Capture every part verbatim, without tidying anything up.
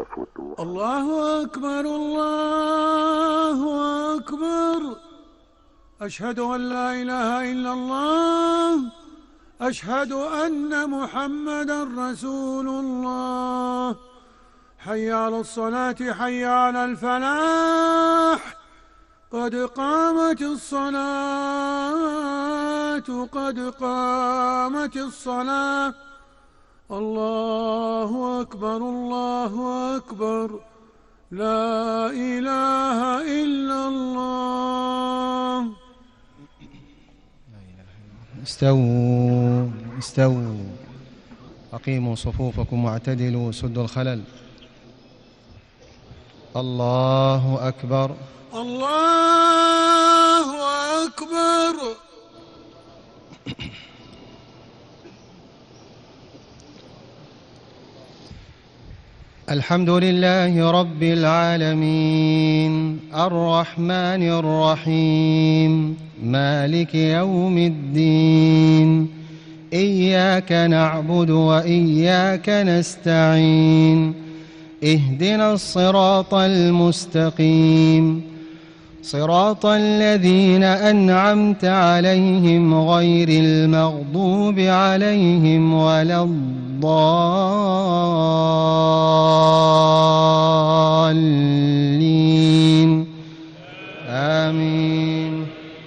فتوحا. الله أكبر الله أكبر. أشهد أن لا إله إلا الله. أشهد أن محمدا رسول الله. حي على الصلاة حي على الفلاح. قد قامت الصلاة قد قامت الصلاة. الله أكبر الله أكبر. لا إله إلا الله. استووا استووا أقيموا صفوفكم واعتدلوا سدوا الخلل. الله أكبر الله أكبر. الحمد لله رب العالمين الرحمن الرحيم مالك يوم الدين. إياك نعبد وإياك نستعين. اهدنا الصراط المستقيم صراط الذين أنعمت عليهم غير المغضوب عليهم ولا الضالين. آمين.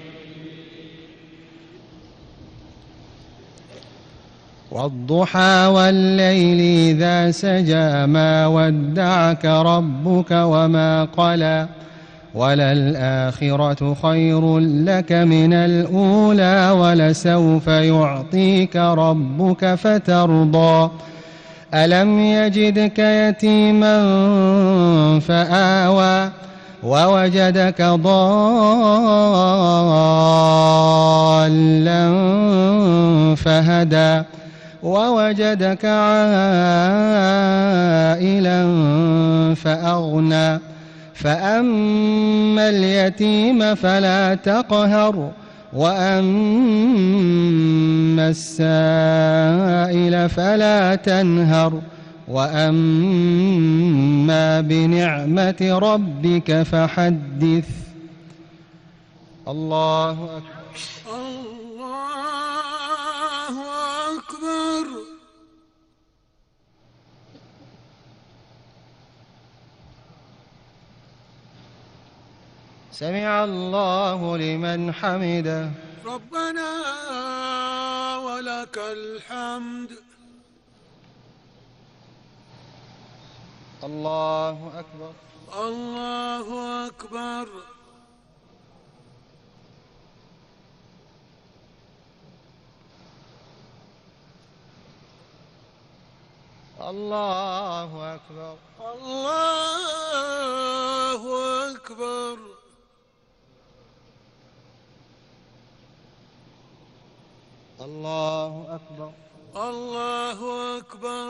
والضحى والليل إذا سجى ما ودعك ربك وما قلى وللآخرة خير لك من الأولى ولسوف يعطيك ربك فترضى. ألم يجدك يتيما فآوى ووجدك ضالا فهدى ووجدك عائلا فأغنى. فأما اليتيم فلا تقهر وأما السائل فلا تنهر وأما بنعمة ربك فحدث. الله أكبر الله أكبر. سمع الله لمن حمده. ربنا ولك الحمد. الله أكبر الله أكبر. الله أكبر الله أكبر. الله أكبر الله أكبر.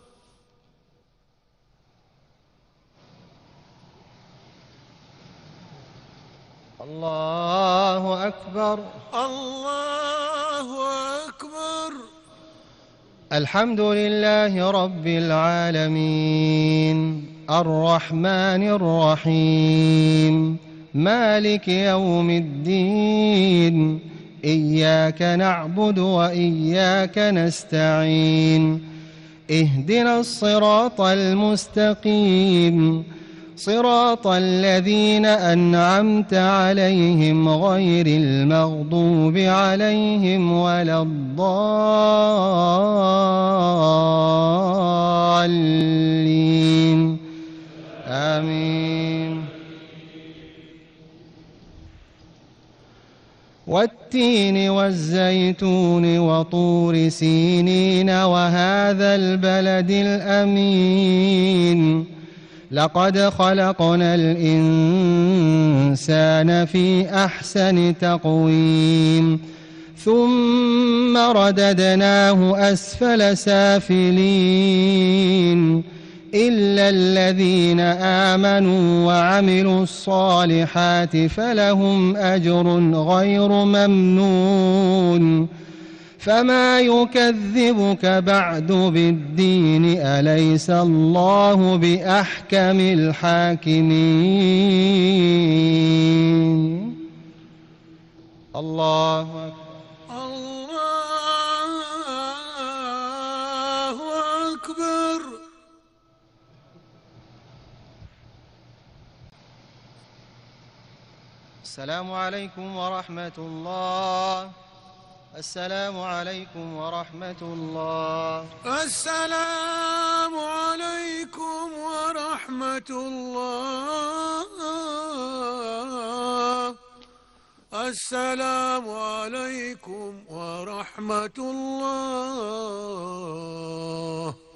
الله أكبر الله أكبر. الحمد لله رب العالمين الرحمن الرحيم مالك يوم الدين. إياك نعبد وإياك نستعين. اهدنا الصراط المستقيم صراط الذين أنعمت عليهم غير المغضوب عليهم ولا الضالين. آمين. والتين والزيتون وطور سينين وهذا البلد الأمين. لقد خلقنا الإنسان في أحسن تقويم ثم رددناه أسفل سافلين إلا الذين آمنوا وعملوا الصالحات فلهم أجر غير ممنون فما يكذبك بعد بالدين أليس الله بأحكم الحاكمين الله أكبر الله أكبر. السلام عليكم ورحمة الله. السلام عليكم ورحمة الله. السلام عليكم ورحمة الله. السلام عليكم ورحمة الله.